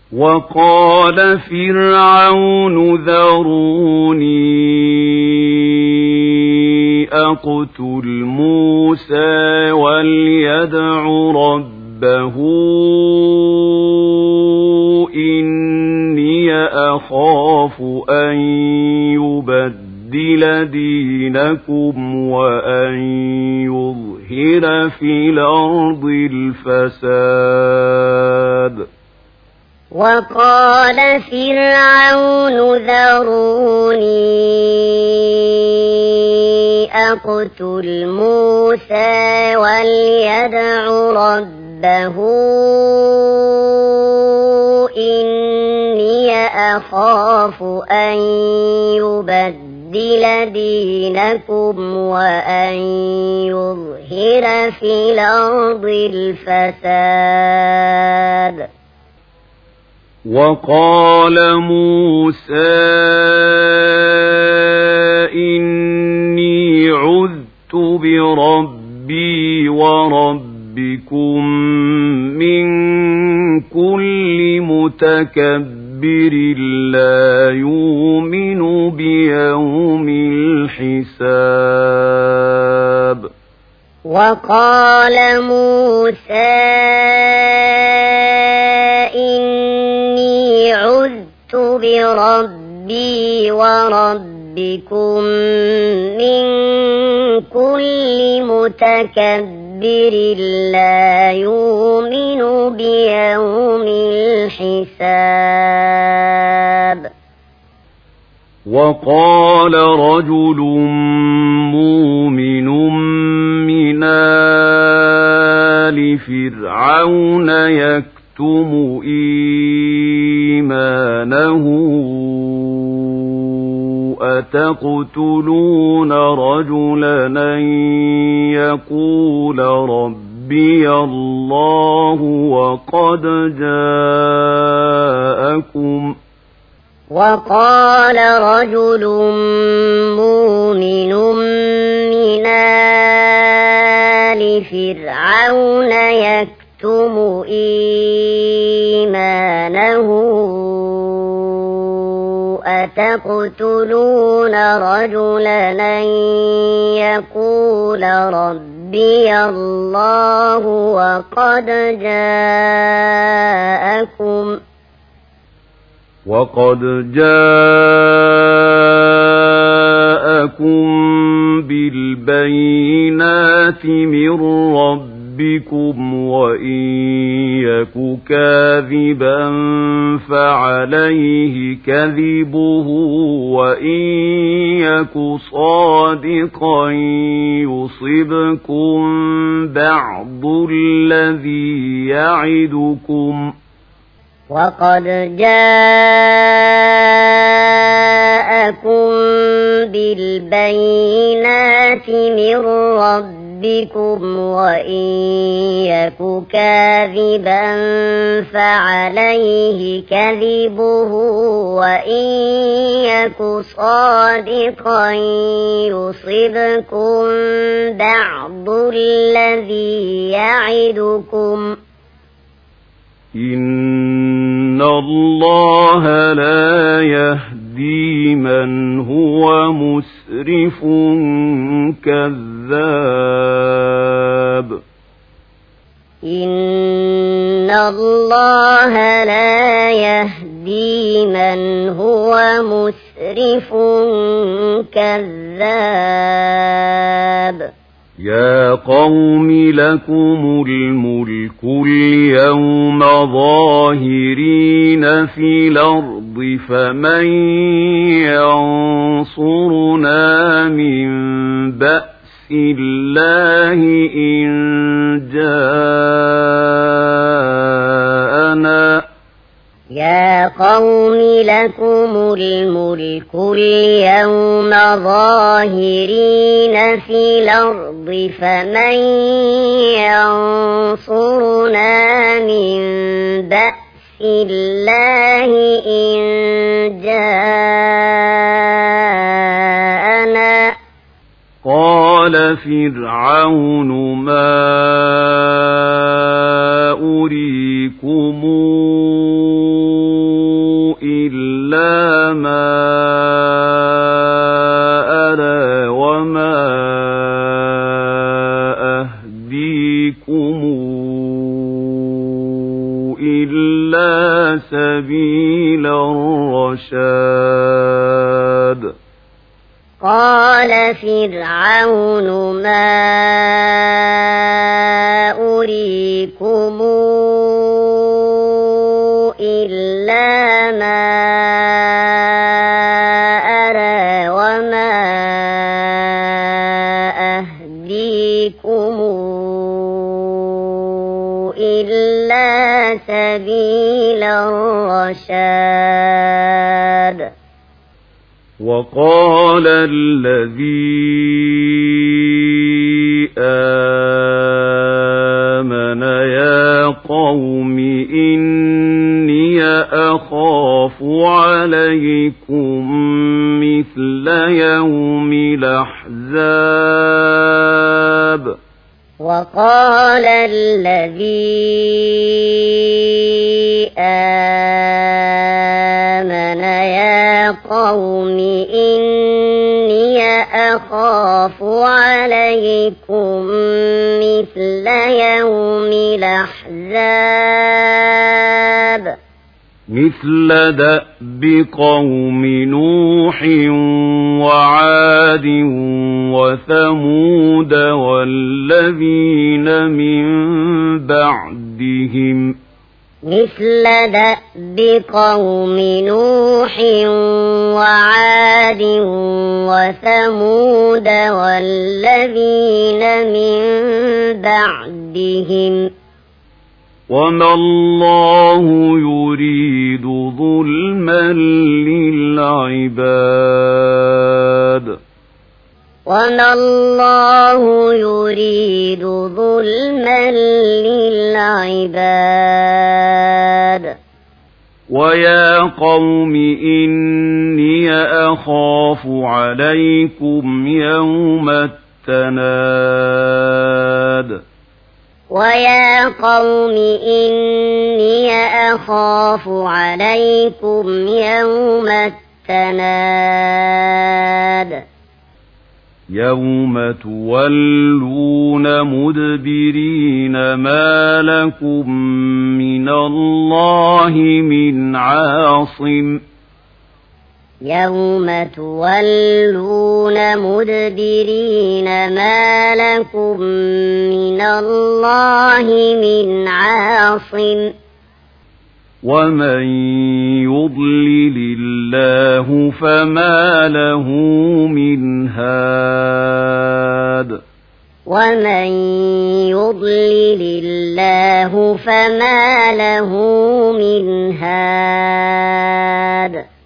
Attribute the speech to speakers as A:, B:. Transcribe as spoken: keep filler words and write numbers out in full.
A: وقال فرعون ذروني أقتل موسى وليدع ربه إني أخاف أن يبدل دينكم وأن يظهر في الأرض الفساد.
B: وقال فرعون ذروني أقتل موسى وليدع ربه إني أخاف أن يبدل دينكم وأن يظهر في الأرض الفساد.
A: وقال موسى إني عذت بربي وربكم من كل متكبر لا يؤمن بيوم الحساب.
B: وقال موسى إني عذت بربي وربكم من كل متكبر لا يؤمن بيوم الحساب.
A: وقال رجل مؤمن من آل فرعون يكتم إيمانه أتقتلون رجلا أن يقول ربي الله وقد جاءكم
B: وقال رجل مؤمن من آل فرعون يكتم إيمانه أتقتلون رجلا أن يقول ربي الله وقد جاءكم
A: وقد جاءكم بالبينات من ربكم وإن يك كاذبا فعليه كذبه وإن يك صادقا يصبكم بعض الذي يعدكم.
B: وقد جاءكم بالبينات من ربكم وإن يك كاذبا فعليه كذبه وإن يك صادقا يصبكم بعض الذي يعدكم.
A: إن الله لا يهدي من هو مسرف كذاب.
B: إن الله لا يهدي من هو مسرف كذاب.
A: يا قوم لكم الملك اليوم ظاهرين في الأرض فمن ينصرنا من بأس الله إن جاءنا.
B: يا قوم لكم الملك اليوم ظاهرين في الأرض فمن ينصرنا من بأس الله إن جاءنا.
A: قال فرعون ما أريكم إلا ما أرى وما أهديكم إلا سبيل الرشاد
B: قال فرعون ما أريكم إلا ما أرى وما أهديكم إلا سبيل الرشاد
A: وقال الذي آمن يا قوم إني أخاف عليكم مثل يوم الأحزاب
B: وقال الذي آمن يا قوم إني أخاف عليكم مثل يوم الأحزاب
A: مثل دأب قوم نوح وعاد وثمود والذين من بعدهم
B: مثل دأب قوم نوح وعاد وثمود والذين من بعدهم
A: وما الله يريد ظلما للعباد
B: وما الله يريد ظلما للعباد
A: ويا قوم إني أخاف عليكم يوم التناد
B: ويا قوم إني أخاف عليكم يوم التناد
A: يوم تولون مدبرين ما لكم من الله من عاصم
B: يوم تولون مدبرين ما لكم من الله من عاصم
A: ومن يضلل الله فما له من هاد
B: ومن يضلل الله فما له من هاد